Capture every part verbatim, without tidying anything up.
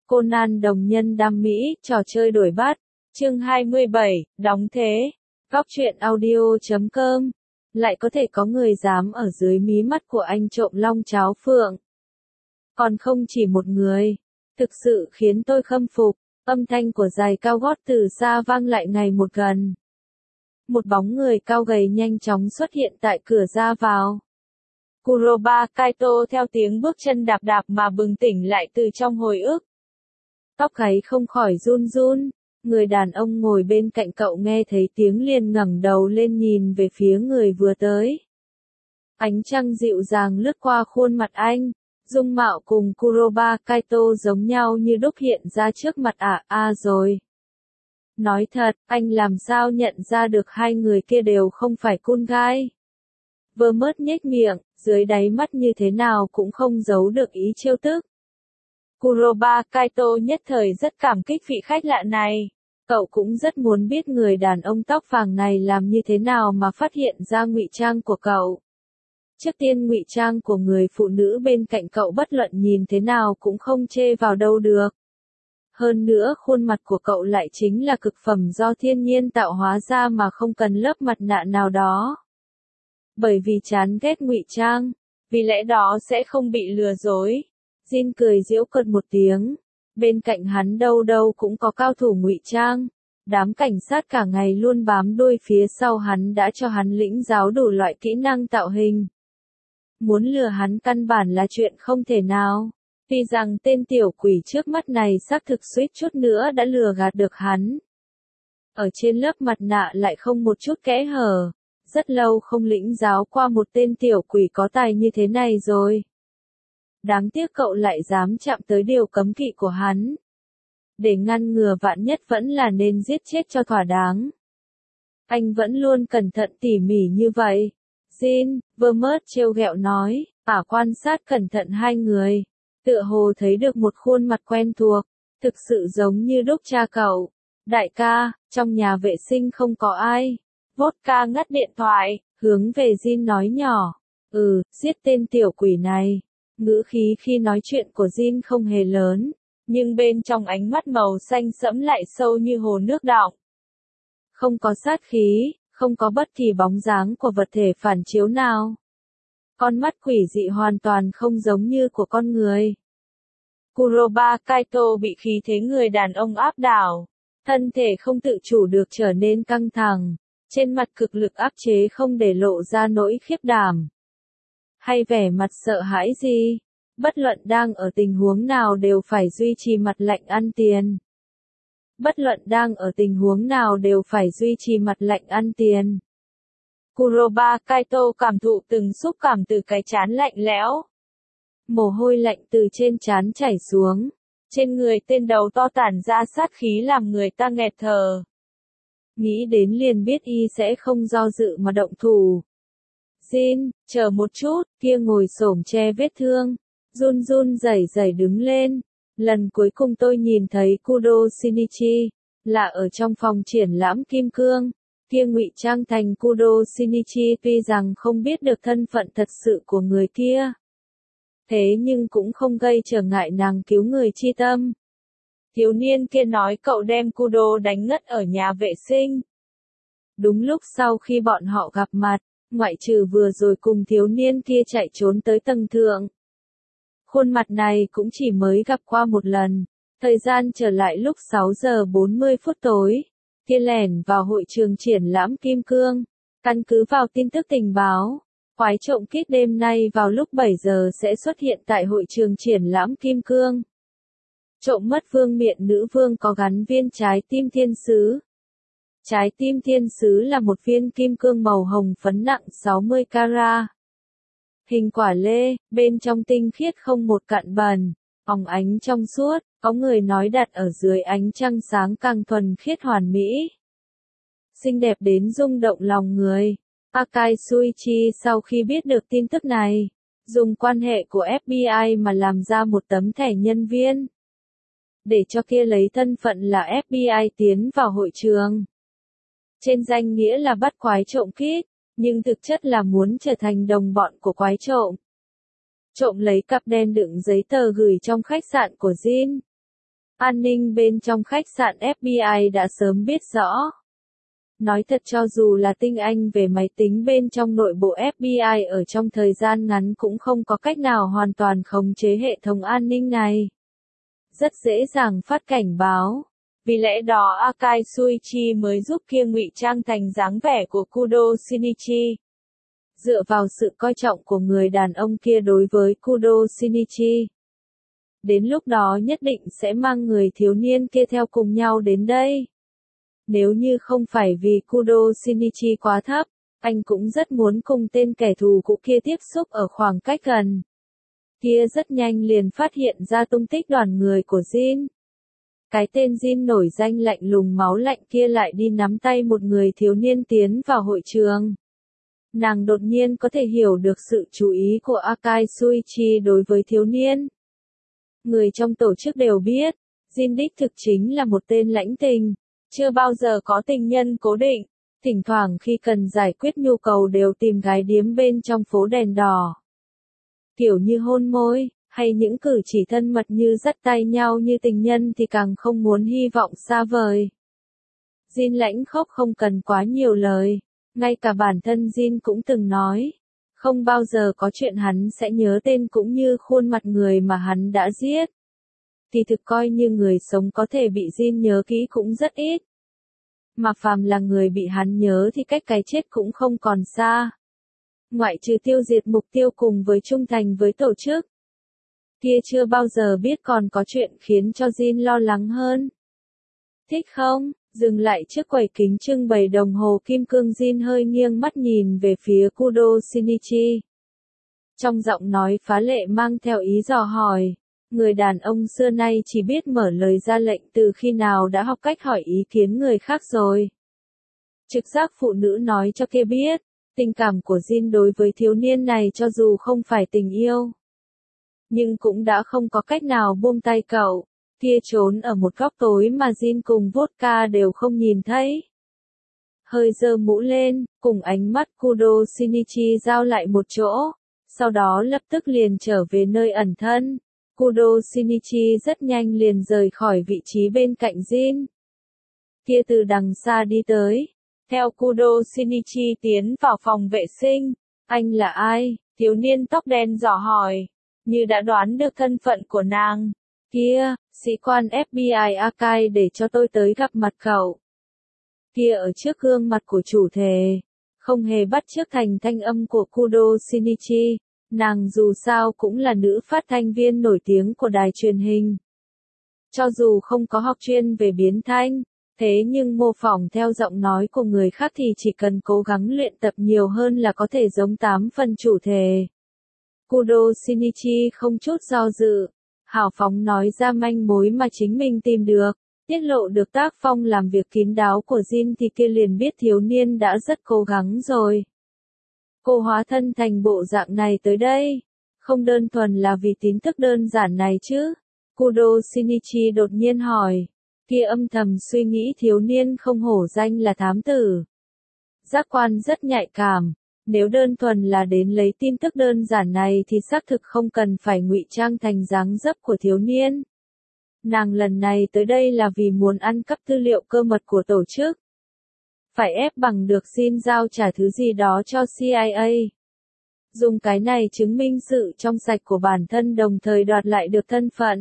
Conan đồng nhân đam mỹ, trò chơi đổi bát. Chương hai mươi bảy, đóng thế. Góc truyện audio chấm com. Lại có thể có người dám ở dưới mí mắt của anh trộm long cháo phượng. Còn không chỉ một người. Thực sự khiến tôi khâm phục. Âm thanh của giày cao gót từ xa vang lại ngày một gần. Một bóng người cao gầy nhanh chóng xuất hiện tại cửa ra vào. Kuroba Kaito theo tiếng bước chân đạp đạp mà bừng tỉnh lại từ trong hồi ức. Tóc gáy không khỏi run run, người đàn ông ngồi bên cạnh cậu nghe thấy tiếng liền ngẩng đầu lên nhìn về phía người vừa tới. Ánh trăng dịu dàng lướt qua khuôn mặt anh, dung mạo cùng Kuroba Kaito giống nhau như đúc hiện ra trước mặt ả à, à rồi. Nói thật, anh làm sao nhận ra được hai người kia đều không phải con gái. Vơ mớt nhếch miệng, dưới đáy mắt như thế nào cũng không giấu được ý trêu tức. Kuroba Kaito nhất thời rất cảm kích vị khách lạ này. Cậu cũng rất muốn biết người đàn ông tóc vàng này làm như thế nào mà phát hiện ra ngụy trang của cậu. Trước tiên ngụy trang của người phụ nữ bên cạnh cậu bất luận nhìn thế nào cũng không chê vào đâu được. Hơn nữa khuôn mặt của cậu lại chính là cực phẩm do thiên nhiên tạo hóa ra mà không cần lớp mặt nạ nào đó. Bởi vì chán ghét ngụy trang, vì lẽ đó sẽ không bị lừa dối. Jin cười giễu cợt một tiếng. Bên cạnh hắn đâu đâu cũng có cao thủ ngụy trang. Đám cảnh sát cả ngày luôn bám đuôi phía sau hắn đã cho hắn lĩnh giáo đủ loại kỹ năng tạo hình. Muốn lừa hắn căn bản là chuyện không thể nào. Tuy rằng tên tiểu quỷ trước mắt này xác thực suýt chút nữa đã lừa gạt được hắn. Ở trên lớp mặt nạ lại không một chút kẽ hở. Rất lâu không lĩnh giáo qua một tên tiểu quỷ có tài như thế này rồi. Đáng tiếc cậu lại dám chạm tới điều cấm kỵ của hắn. Để ngăn ngừa vạn nhất vẫn là nên giết chết cho thỏa đáng. Anh vẫn luôn cẩn thận tỉ mỉ như vậy. Jin, Vermont trêu ghẹo nói, ả quan sát cẩn thận hai người. Tựa hồ thấy được một khuôn mặt quen thuộc. Thực sự giống như đúc cha cậu. Đại ca, trong nhà vệ sinh không có ai. Vodka ngắt điện thoại, hướng về Jin nói nhỏ. Ừ, giết tên tiểu quỷ này. Ngữ khí khi nói chuyện của Jin không hề lớn, nhưng bên trong ánh mắt màu xanh sẫm lại sâu như hồ nước đọng. Không có sát khí, không có bất kỳ bóng dáng của vật thể phản chiếu nào. Con mắt quỷ dị hoàn toàn không giống như của con người. Kuroba Kaito bị khí thế người đàn ông áp đảo, thân thể không tự chủ được trở nên căng thẳng, trên mặt cực lực áp chế không để lộ ra nỗi khiếp đảm. Hay vẻ mặt sợ hãi gì, bất luận đang ở tình huống nào đều phải duy trì mặt lạnh ăn tiền. Bất luận đang ở tình huống nào đều phải duy trì mặt lạnh ăn tiền. Kuroba Kaito cảm thụ từng xúc cảm từ cái trán lạnh lẽo. Mồ hôi lạnh từ trên trán chảy xuống. Trên người tên đầu to tản ra sát khí làm người ta nghẹt thở. Nghĩ đến liền biết y sẽ không do dự mà động thủ. Jin, chờ một chút, kia ngồi xổm che vết thương, run run rẩy rẩy đứng lên. Lần cuối cùng tôi nhìn thấy Kudo Shinichi, là ở trong phòng triển lãm kim cương. Kia ngụy trang thành Kudo Shinichi tuy rằng không biết được thân phận thật sự của người kia. Thế nhưng cũng không gây trở ngại nàng cứu người chi tâm. Thiếu niên kia nói cậu đem Kudo đánh ngất ở nhà vệ sinh. Đúng lúc sau khi bọn họ gặp mặt, ngoại trừ vừa rồi cùng thiếu niên kia chạy trốn tới tầng thượng. Khuôn mặt này cũng chỉ mới gặp qua một lần. Thời gian trở lại lúc sáu giờ bốn mươi phút tối. Kia lẻn vào hội trường triển lãm kim cương. Căn cứ vào tin tức tình báo, quái trộm kít đêm nay vào lúc bảy giờ sẽ xuất hiện tại hội trường triển lãm kim cương. Trộm mất vương miện nữ vương có gắn viên trái tim thiên sứ. Trái tim thiên sứ là một viên kim cương màu hồng phấn nặng sáu mươi carat. Hình quả lê, bên trong tinh khiết không một cặn bẩn, óng ánh trong suốt, có người nói đặt ở dưới ánh trăng sáng càng thuần khiết hoàn mỹ. Xinh đẹp đến rung động lòng người. Akai Suichi sau khi biết được tin tức này, dùng quan hệ của ép bê i mà làm ra một tấm thẻ nhân viên. Để cho kia lấy thân phận là ép bê i tiến vào hội trường. Trên danh nghĩa là bắt quái trộm kít, nhưng thực chất là muốn trở thành đồng bọn của quái trộm. Trộm lấy cặp đen đựng giấy tờ gửi trong khách sạn của Jin. An ninh bên trong khách sạn ép bê i đã sớm biết rõ. Nói thật, cho dù là tinh anh về máy tính bên trong nội bộ ép bê i ở trong thời gian ngắn cũng không có cách nào hoàn toàn khống chế hệ thống an ninh này. Rất dễ dàng phát cảnh báo. Vì lẽ đó Akai Shuichi mới giúp kia ngụy trang thành dáng vẻ của Kudo Shinichi. Dựa vào sự coi trọng của người đàn ông kia đối với Kudo Shinichi, đến lúc đó nhất định sẽ mang người thiếu niên kia theo cùng nhau đến đây. Nếu như không phải vì Kudo Shinichi quá thấp, anh cũng rất muốn cùng tên kẻ thù cũ kia tiếp xúc ở khoảng cách gần. Kia rất nhanh liền phát hiện ra tung tích đoàn người của Jin. Cái tên Jin nổi danh lạnh lùng máu lạnh kia lại đi nắm tay một người thiếu niên tiến vào hội trường. Nàng đột nhiên có thể hiểu được sự chú ý của Akai Shuichi đối với thiếu niên. Người trong tổ chức đều biết, Jin đích thực chính là một tên lãnh tình, chưa bao giờ có tình nhân cố định, thỉnh thoảng khi cần giải quyết nhu cầu đều tìm gái điếm bên trong phố đèn đỏ. Kiểu như hôn môi, hay những cử chỉ thân mật như dắt tay nhau như tình nhân thì càng không muốn hy vọng xa vời. Jin lãnh khốc không cần quá nhiều lời, ngay cả bản thân Jin cũng từng nói, không bao giờ có chuyện hắn sẽ nhớ tên cũng như khuôn mặt người mà hắn đã giết. Thì thực coi như người sống có thể bị Jin nhớ kỹ cũng rất ít. Mà phàm là người bị hắn nhớ thì cách cái chết cũng không còn xa. Ngoại trừ tiêu diệt mục tiêu cùng với trung thành với tổ chức. Kia chưa bao giờ biết còn có chuyện khiến cho Jin lo lắng hơn. Thích không? Dừng lại trước quầy kính trưng bày đồng hồ kim cương, Jin hơi nghiêng mắt nhìn về phía Kudo Shinichi. Trong giọng nói phá lệ mang theo ý dò hỏi. Người đàn ông xưa nay chỉ biết mở lời ra lệnh, từ khi nào đã học cách hỏi ý kiến người khác rồi. Trực giác phụ nữ nói cho kia biết, tình cảm của Jin đối với thiếu niên này cho dù không phải tình yêu, nhưng cũng đã không có cách nào buông tay cậu. Kia trốn ở một góc tối mà Jin cùng vodka đều không nhìn thấy. Hơi giơ mũ lên, cùng ánh mắt Kudo Shinichi giao lại một chỗ, sau đó lập tức liền trở về nơi ẩn thân. Kudo Shinichi rất nhanh liền rời khỏi vị trí bên cạnh Jin. Kia từ đằng xa đi tới. Theo Kudo Shinichi tiến vào phòng vệ sinh. Anh là ai? Thiếu niên tóc đen dò hỏi. Như đã đoán được thân phận của nàng. Kia, sĩ quan ép bê i Akai để cho tôi tới gặp mặt cậu. Kia ở trước gương mặt của chủ thể. Không hề bắt chước thành thanh âm của Kudo Shinichi. Nàng dù sao cũng là nữ phát thanh viên nổi tiếng của đài truyền hình. Cho dù không có học chuyên về biến thanh, thế nhưng mô phỏng theo giọng nói của người khác thì chỉ cần cố gắng luyện tập nhiều hơn là có thể giống tám phần chủ thể. Kudo Shinichi không chút do dự, hào phóng nói ra manh mối mà chính mình tìm được, tiết lộ được tác phong làm việc kín đáo của Jin thì kia liền biết thiếu niên đã rất cố gắng rồi. Cô hóa thân thành bộ dạng này tới đây, không đơn thuần là vì tin tức đơn giản này chứ? Kudo Shinichi đột nhiên hỏi. Kia âm thầm suy nghĩ thiếu niên không hổ danh là thám tử. Giác quan rất nhạy cảm, nếu đơn thuần là đến lấy tin tức đơn giản này thì xác thực không cần phải ngụy trang thành dáng dấp của thiếu niên. Nàng lần này tới đây là vì muốn ăn cắp tư liệu cơ mật của tổ chức. Phải ép bằng được xin giao trả thứ gì đó cho xê i a. Dùng cái này chứng minh sự trong sạch của bản thân đồng thời đoạt lại được thân phận.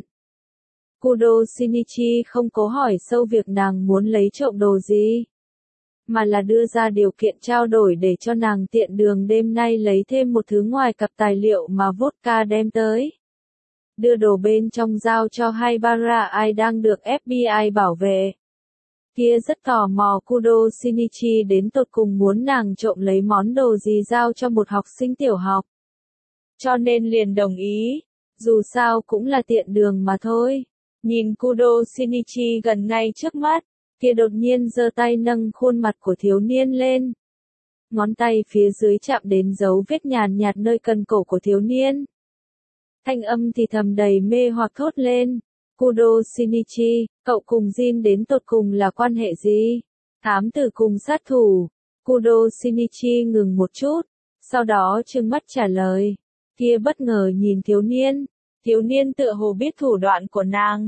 Kudo Shinichi không cố hỏi sâu việc nàng muốn lấy trộm đồ gì, mà là đưa ra điều kiện trao đổi để cho nàng tiện đường đêm nay lấy thêm một thứ ngoài cặp tài liệu mà vodka đem tới. Đưa đồ bên trong giao cho Haibara ai đang được ép bê i bảo vệ. Kia rất tò mò Kudo Shinichi đến tột cùng muốn nàng trộm lấy món đồ gì giao cho một học sinh tiểu học. Cho nên liền đồng ý, dù sao cũng là tiện đường mà thôi. Nhìn Kudo Shinichi gần ngay trước mắt, kia đột nhiên giơ tay nâng khuôn mặt của thiếu niên lên. Ngón tay phía dưới chạm đến dấu vết nhàn nhạt nơi cần cổ của thiếu niên. Thanh âm thì thầm đầy mê hoặc thốt lên. Kudo Shinichi, cậu cùng Jin đến tột cùng là quan hệ gì? Thám tử cùng sát thủ. Kudo Shinichi ngừng một chút, sau đó trừng mắt trả lời. Kia bất ngờ nhìn thiếu niên. Thiếu niên tựa hồ biết thủ đoạn của nàng.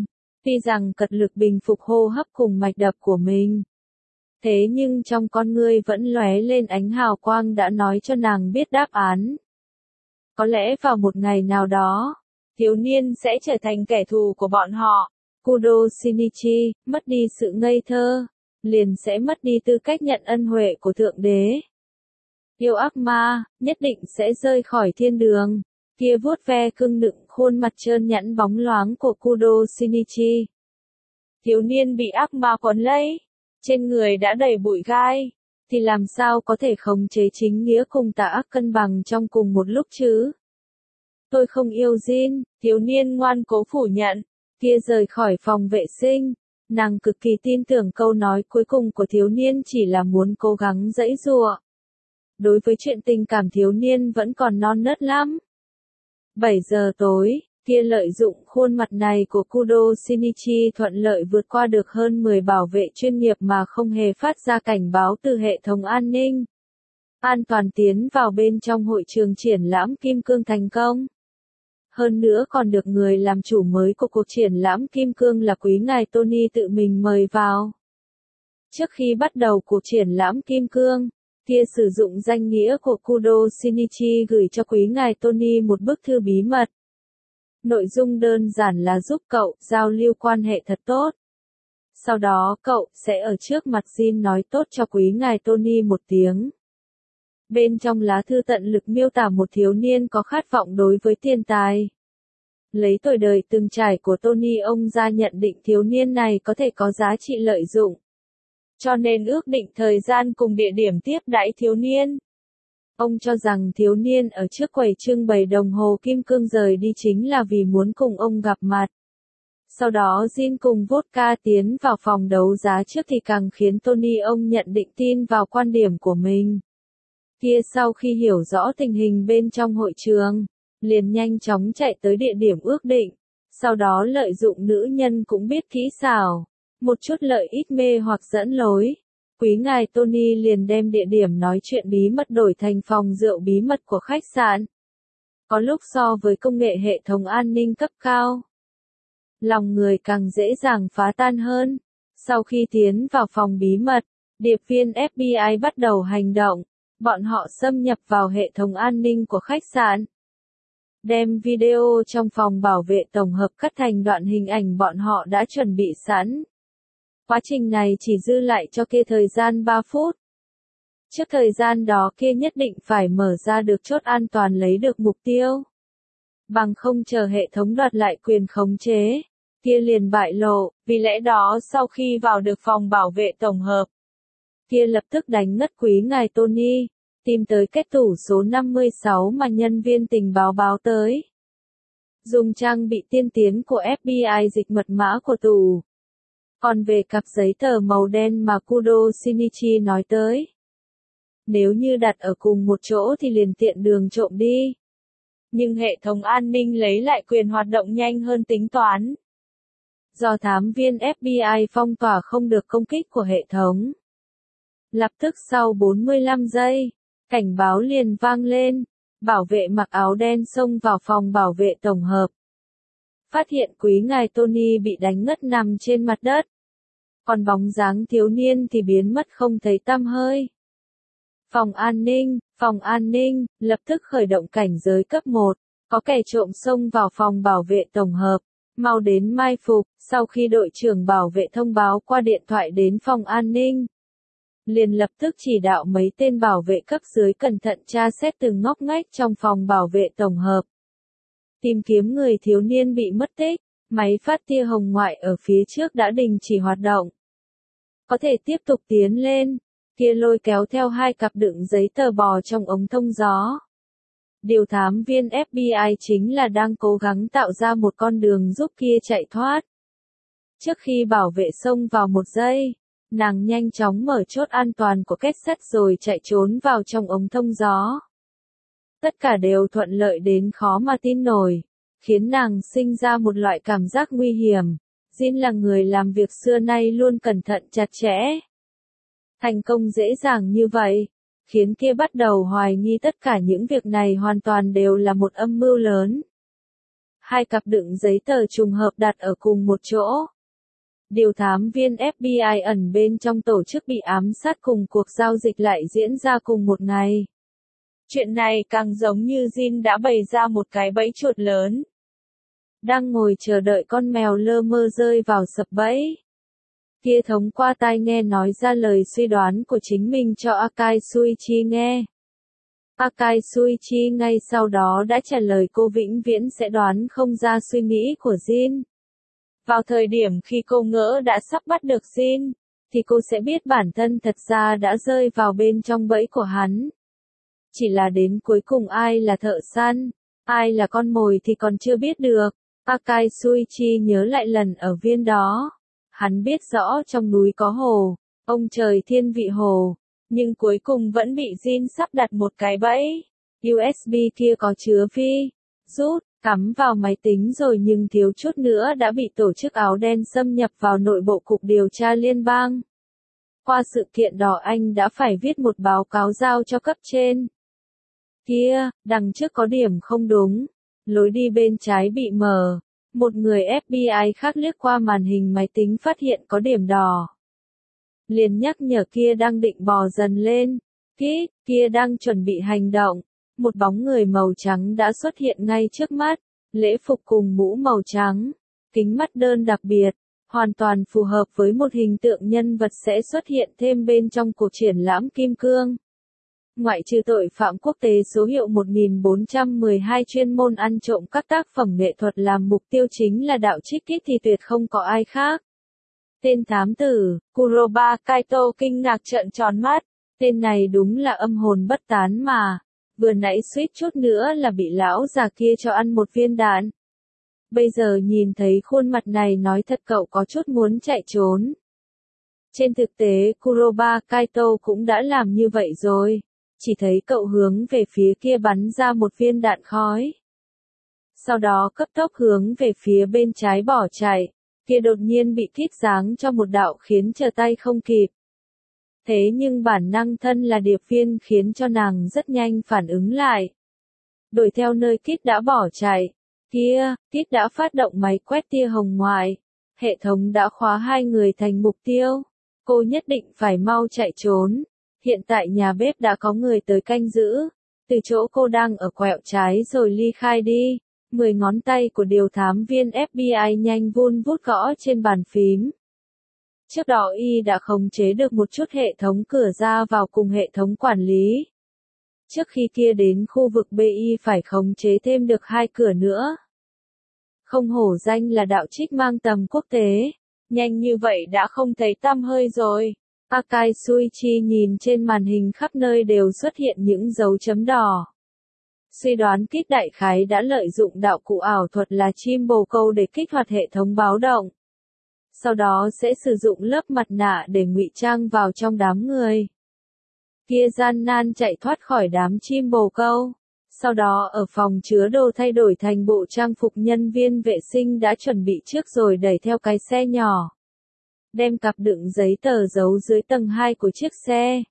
Tuy rằng cật lực bình phục hô hấp cùng mạch đập của mình. Thế nhưng trong con ngươi vẫn lóe lên ánh hào quang đã nói cho nàng biết đáp án. Có lẽ vào một ngày nào đó, thiếu niên sẽ trở thành kẻ thù của bọn họ. Kudo Shinichi, mất đi sự ngây thơ, liền sẽ mất đi tư cách nhận ân huệ của Thượng Đế. Yêu ác ma, nhất định sẽ rơi khỏi thiên đường. Kia vuốt ve cưng nựng khuôn mặt trơn nhẵn bóng loáng của Kudo Shinichi. Thiếu niên bị ác ma quấn lấy, trên người đã đầy bụi gai, thì làm sao có thể khống chế chính nghĩa cùng tà ác cân bằng trong cùng một lúc chứ? Tôi không yêu Jin, thiếu niên ngoan cố phủ nhận. Kia rời khỏi phòng vệ sinh, nàng cực kỳ tin tưởng câu nói cuối cùng của thiếu niên chỉ là muốn cố gắng giãy giụa. Đối với chuyện tình cảm thiếu niên vẫn còn non nớt lắm. bảy giờ tối, kia lợi dụng khuôn mặt này của Kudo Shinichi thuận lợi vượt qua được hơn mười bảo vệ chuyên nghiệp mà không hề phát ra cảnh báo từ hệ thống an ninh. An toàn tiến vào bên trong hội trường triển lãm Kim Cương thành công. Hơn nữa còn được người làm chủ mới của cuộc triển lãm Kim Cương là quý ngài Tony tự mình mời vào. Trước khi bắt đầu cuộc triển lãm Kim Cương, kia sử dụng danh nghĩa của Kudo Shinichi gửi cho quý ngài Tony một bức thư bí mật. Nội dung đơn giản là giúp cậu giao lưu quan hệ thật tốt. Sau đó cậu sẽ ở trước mặt Jin nói tốt cho quý ngài Tony một tiếng. Bên trong lá thư tận lực miêu tả một thiếu niên có khát vọng đối với tiền tài. Lấy tuổi đời từng trải của Tony, ông ra nhận định thiếu niên này có thể có giá trị lợi dụng. Cho nên ước định thời gian cùng địa điểm tiếp đãi thiếu niên. Ông cho rằng thiếu niên ở trước quầy trưng bày đồng hồ kim cương rời đi chính là vì muốn cùng ông gặp mặt. Sau đó Jin cùng Vodka tiến vào phòng đấu giá trước thì càng khiến Tony ông nhận định tin vào quan điểm của mình. Kia sau khi hiểu rõ tình hình bên trong hội trường, liền nhanh chóng chạy tới địa điểm ước định, sau đó lợi dụng nữ nhân cũng biết kỹ xảo, một chút lợi ích mê hoặc dẫn lối. Quý ngài Tony liền đem địa điểm nói chuyện bí mật đổi thành phòng rượu bí mật của khách sạn. Có lúc so với công nghệ hệ thống an ninh cấp cao, lòng người càng dễ dàng phá tan hơn. Sau khi tiến vào phòng bí mật, điệp viên ép bê i bắt đầu hành động. Bọn họ xâm nhập vào hệ thống an ninh của khách sạn. Đem video trong phòng bảo vệ tổng hợp cắt thành đoạn hình ảnh bọn họ đã chuẩn bị sẵn. Quá trình này chỉ dư lại cho kia thời gian ba phút. Trước thời gian đó kia nhất định phải mở ra được chốt an toàn lấy được mục tiêu. Bằng không chờ hệ thống đoạt lại quyền khống chế, kia liền bại lộ, vì lẽ đó sau khi vào được phòng bảo vệ tổng hợp, kia lập tức đánh ngất quý ngài Tony, tìm tới kết tủ số năm mươi sáu mà nhân viên tình báo báo tới. Dùng trang bị tiên tiến của ép bê i dịch mật mã của tủ. Còn về cặp giấy tờ màu đen mà Kudo Shinichi nói tới, nếu như đặt ở cùng một chỗ thì liền tiện đường trộm đi. Nhưng hệ thống an ninh lấy lại quyền hoạt động nhanh hơn tính toán. Do thám viên ép bê i phong tỏa không được công kích của hệ thống. Lập tức sau bốn mươi lăm giây, cảnh báo liền vang lên, bảo vệ mặc áo đen xông vào phòng bảo vệ tổng hợp. Phát hiện quý ngài Tony bị đánh ngất nằm trên mặt đất. Còn bóng dáng thiếu niên thì biến mất không thấy tăm hơi. Phòng an ninh, phòng an ninh, lập tức khởi động cảnh giới cấp một, có kẻ trộm xông vào phòng bảo vệ tổng hợp, mau đến mai phục. Sau khi đội trưởng bảo vệ thông báo qua điện thoại đến phòng an ninh, liền lập tức chỉ đạo mấy tên bảo vệ cấp dưới cẩn thận tra xét từng ngóc ngách trong phòng bảo vệ tổng hợp. Tìm kiếm người thiếu niên bị mất tích, máy phát tia hồng ngoại ở phía trước đã đình chỉ hoạt động. Có thể tiếp tục tiến lên, kia lôi kéo theo hai cặp đựng giấy tờ bò trong ống thông gió. Điều thám viên ép bê i chính là đang cố gắng tạo ra một con đường giúp kia chạy thoát. Trước khi bảo vệ xông vào một giây, nàng nhanh chóng mở chốt an toàn của kết sắt rồi chạy trốn vào trong ống thông gió. Tất cả đều thuận lợi đến khó mà tin nổi, khiến nàng sinh ra một loại cảm giác nguy hiểm. Jin là người làm việc xưa nay luôn cẩn thận chặt chẽ. Thành công dễ dàng như vậy, khiến kia bắt đầu hoài nghi tất cả những việc này hoàn toàn đều là một âm mưu lớn. Hai cặp đựng giấy tờ trùng hợp đặt ở cùng một chỗ, Điều thám viên ép bê i ẩn bên trong tổ chức bị ám sát cùng cuộc giao dịch lại diễn ra cùng một ngày. Chuyện này càng giống như Jin đã bày ra một cái bẫy chuột lớn. Đang ngồi chờ đợi con mèo lơ mơ rơi vào sập bẫy. Kia thống qua tai nghe nói ra lời suy đoán của chính mình cho Akai Suichi nghe. Akai Suichi ngay sau đó đã trả lời cô vĩnh viễn sẽ đoán không ra suy nghĩ của Jin. Vào thời điểm khi cô ngỡ đã sắp bắt được Jin, thì cô sẽ biết bản thân thật ra đã rơi vào bên trong bẫy của hắn. Chỉ là đến cuối cùng ai là thợ săn, ai là con mồi thì còn chưa biết được. Akai Suichi nhớ lại lần ở viên đó. Hắn biết rõ trong núi có hồ, ông trời thiên vị hồ, nhưng cuối cùng vẫn bị Jin sắp đặt một cái bẫy. u ét bê kia có chứa vi rút, cắm vào máy tính rồi nhưng thiếu chút nữa đã bị tổ chức áo đen xâm nhập vào nội bộ cục điều tra liên bang. Qua sự kiện đó anh đã phải viết một báo cáo giao cho cấp trên. Kia, đằng trước có điểm không đúng, lối đi bên trái bị mờ. Một người ép bê i khác liếc qua màn hình máy tính phát hiện có điểm đỏ. Liền nhắc nhở kia đang định bò dần lên. Kít, kia đang chuẩn bị hành động. Một bóng người màu trắng đã xuất hiện ngay trước mắt. Lễ phục cùng mũ màu trắng. Kính mắt đơn đặc biệt. Hoàn toàn phù hợp với một hình tượng nhân vật sẽ xuất hiện thêm bên trong cuộc triển lãm Kim Cương. Ngoại trừ tội phạm quốc tế số hiệu một nghìn bốn trăm mười hai chuyên môn ăn trộm các tác phẩm nghệ thuật làm mục tiêu chính là đạo trích kít thì tuyệt không có ai khác. Tên thám tử, Kuroba Kaito kinh ngạc trợn tròn mắt. Tên này đúng là âm hồn bất tán mà. Vừa nãy suýt chút nữa là bị lão già kia cho ăn một viên đạn. Bây giờ nhìn thấy khuôn mặt này nói thật cậu có chút muốn chạy trốn. Trên thực tế Kuroba Kaito cũng đã làm như vậy rồi. Chỉ thấy cậu hướng về phía kia bắn ra một viên đạn khói. Sau đó cấp tốc hướng về phía bên trái bỏ chạy, kia đột nhiên bị Kít giáng cho một đạo khiến trở tay không kịp. Thế nhưng bản năng thân là điệp viên khiến cho nàng rất nhanh phản ứng lại. Đuổi theo nơi Kít đã bỏ chạy, kia, Kít đã phát động máy quét tia hồng ngoại. Hệ thống đã khóa hai người thành mục tiêu. Cô nhất định phải mau chạy trốn. Hiện tại nhà bếp đã có người tới canh giữ, từ chỗ cô đang ở quẹo trái rồi ly khai đi. Mười ngón tay của điều thám viên ép bê i nhanh vun vút gõ trên bàn phím. Trước đó y đã khống chế được một chút hệ thống cửa ra vào cùng hệ thống quản lý. Trước khi kia đến khu vực bê i phải khống chế thêm được hai cửa nữa. Không hổ danh là đạo trích mang tầm quốc tế, nhanh như vậy đã không thấy tăm hơi rồi. Akai Suichi nhìn trên màn hình khắp nơi đều xuất hiện những dấu chấm đỏ. Suy đoán Kít đại khái đã lợi dụng đạo cụ ảo thuật là chim bồ câu để kích hoạt hệ thống báo động. Sau đó sẽ sử dụng lớp mặt nạ để ngụy trang vào trong đám người. Kia gian nan chạy thoát khỏi đám chim bồ câu. Sau đó ở phòng chứa đồ thay đổi thành bộ trang phục nhân viên vệ sinh đã chuẩn bị trước rồi đẩy theo cái xe nhỏ. Đem cặp đựng giấy tờ giấu dưới tầng hai của chiếc xe.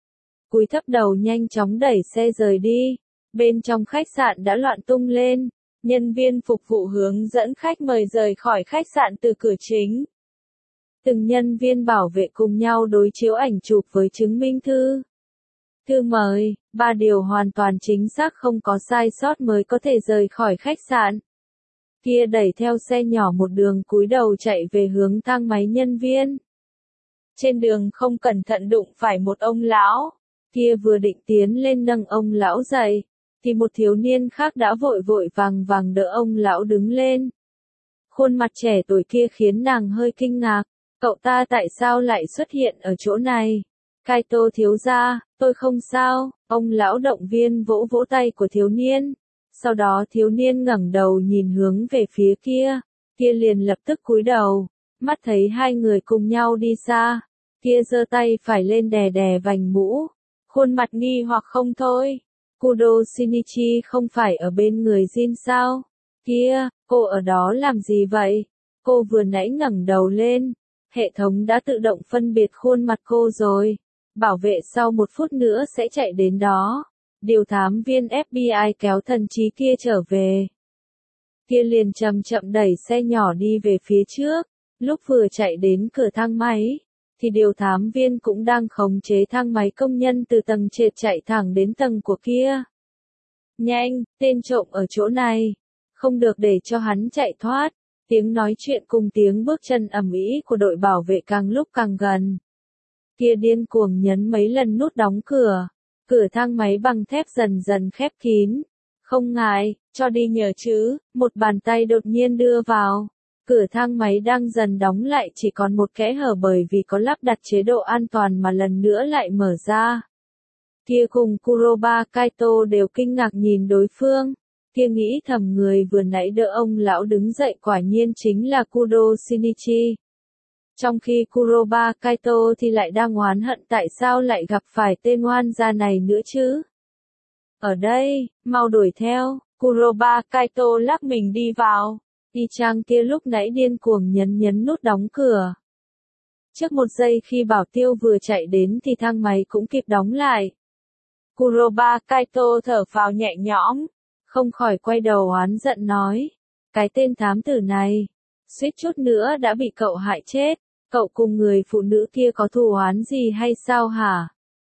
Cúi thấp đầu nhanh chóng đẩy xe rời đi. Bên trong khách sạn đã loạn tung lên. Nhân viên phục vụ hướng dẫn khách mời rời khỏi khách sạn từ cửa chính. Từng nhân viên bảo vệ cùng nhau đối chiếu ảnh chụp với chứng minh thư. Thư mời, ba điều hoàn toàn chính xác không có sai sót mới có thể rời khỏi khách sạn. Kia đẩy theo xe nhỏ một đường cúi đầu chạy về hướng thang máy nhân viên. Trên đường không cẩn thận đụng phải một ông lão. Kia vừa định tiến lên nâng ông lão dậy, thì một thiếu niên khác đã vội vội vàng vàng đỡ ông lão đứng lên. Khuôn mặt trẻ tuổi kia khiến nàng hơi kinh ngạc. Cậu ta tại sao lại xuất hiện ở chỗ này? Kaito thiếu gia, tôi không sao. Ông lão động viên vỗ vỗ tay của thiếu niên. Sau đó thiếu niên ngẩng đầu nhìn hướng về phía kia. Kia liền lập tức cúi đầu. Mắt thấy hai người cùng nhau đi xa. Kia giơ tay phải lên đè đè vành mũ. Khuôn mặt nghi hoặc không thôi. Kudo Shinichi không phải ở bên người Jin sao? Kia, cô ở đó làm gì vậy? Cô vừa nãy ngẩng đầu lên. Hệ thống đã tự động phân biệt khuôn mặt cô rồi. Bảo vệ sau một phút nữa sẽ chạy đến đó. Điều thám viên ép bê i kéo thần trí kia trở về. Kia liền chậm chậm đẩy xe nhỏ đi về phía trước. Lúc vừa chạy đến cửa thang máy, thì điều thám viên cũng đang khống chế thang máy công nhân từ tầng trệt chạy thẳng đến tầng của kia. Nhanh, tên trộm ở chỗ này, không được để cho hắn chạy thoát. Tiếng nói chuyện cùng tiếng bước chân ầm ĩ của đội bảo vệ càng lúc càng gần. Kia điên cuồng nhấn mấy lần nút đóng cửa, cửa thang máy bằng thép dần dần khép kín. Không ngại, cho đi nhờ chứ, một bàn tay đột nhiên đưa vào. Cửa thang máy đang dần đóng lại chỉ còn một kẽ hở bởi vì có lắp đặt chế độ an toàn mà lần nữa lại mở ra. Kia cùng Kuroba Kaito đều kinh ngạc nhìn đối phương. Kia nghĩ thầm người vừa nãy đỡ ông lão đứng dậy quả nhiên chính là Kudo Shinichi. Trong khi Kuroba Kaito thì lại đang oán hận tại sao lại gặp phải tên oan gia này nữa chứ. Ở đây, mau đuổi theo, Kuroba Kaito lắc mình đi vào. Y chang kia lúc nãy điên cuồng nhấn nhấn nút đóng cửa. Trước một giây khi bảo tiêu vừa chạy đến thì thang máy cũng kịp đóng lại. Kuroba Kaito thở phào nhẹ nhõm, không khỏi quay đầu oán giận nói. Cái tên thám tử này, suýt chút nữa đã bị cậu hại chết, cậu cùng người phụ nữ kia có thù oán gì hay sao hả?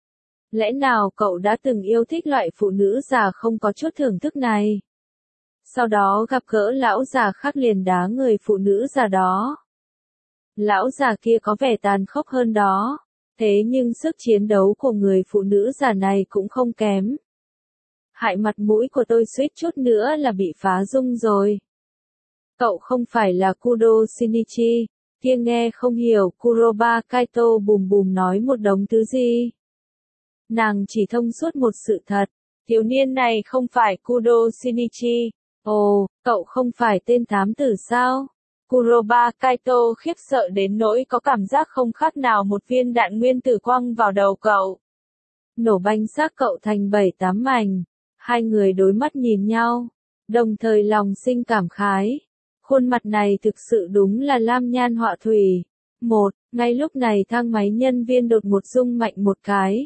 Lẽ nào cậu đã từng yêu thích loại phụ nữ già không có chút thưởng thức này? Sau đó gặp gỡ lão già khác liền đá người phụ nữ già đó. Lão già kia có vẻ tàn khốc hơn đó, thế nhưng sức chiến đấu của người phụ nữ già này cũng không kém. Hại mặt mũi của tôi suýt chút nữa là bị phá rung rồi. Cậu không phải là Kudo Shinichi, kia nghe không hiểu Kuroba Kaito bùm bùm nói một đống thứ gì. Nàng chỉ thông suốt một sự thật, thiếu niên này không phải Kudo Shinichi. Ồ, cậu không phải tên thám tử sao? Kuroba Kaito khiếp sợ đến nỗi có cảm giác không khác nào một viên đạn nguyên tử quăng vào đầu cậu. Nổ banh xác cậu thành bảy tám mảnh. Hai người đối mắt nhìn nhau, đồng thời lòng sinh cảm khái. Khuôn mặt này thực sự đúng là lam nhan họa thủy. Một, ngay lúc này thang máy nhân viên đột ngột rung mạnh một cái.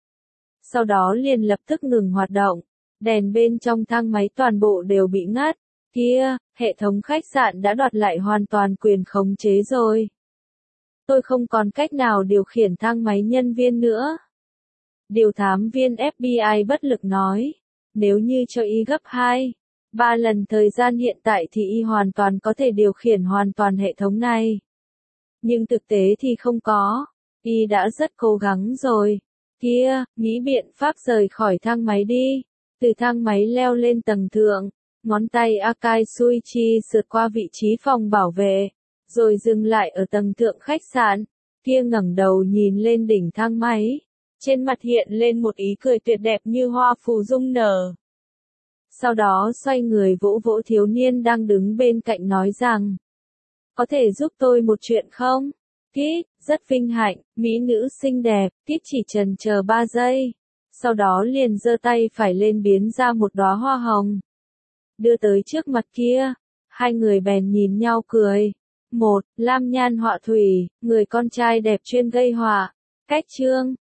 Sau đó liền lập tức ngừng hoạt động. Đèn bên trong thang máy toàn bộ đều bị ngắt. Kia, hệ thống khách sạn đã đoạt lại hoàn toàn quyền khống chế rồi. Tôi không còn cách nào điều khiển thang máy nhân viên nữa. Điều thám viên ép bê i bất lực nói. Nếu như cho y gấp hai, ba lần thời gian hiện tại thì y hoàn toàn có thể điều khiển hoàn toàn hệ thống này. Nhưng thực tế thì không có. Y đã rất cố gắng rồi. Kia, nghĩ biện pháp rời khỏi thang máy đi. Từ thang máy leo lên tầng thượng, ngón tay Akai Suichi sượt qua vị trí phòng bảo vệ, rồi dừng lại ở tầng thượng khách sạn. Kia ngẩng đầu nhìn lên đỉnh thang máy, trên mặt hiện lên một ý cười tuyệt đẹp như hoa phù dung nở. Sau đó xoay người vỗ vỗ thiếu niên đang đứng bên cạnh nói rằng, có thể giúp tôi một chuyện không? Kít, rất vinh hạnh, mỹ nữ xinh đẹp, Kít chỉ chần chờ ba giây. Sau đó liền giơ tay phải lên biến ra một đóa hoa hồng. Đưa tới trước mặt kia, hai người bèn nhìn nhau cười. Một, lam nhan họa thủy, người con trai đẹp chuyên gây họa. Cách chương.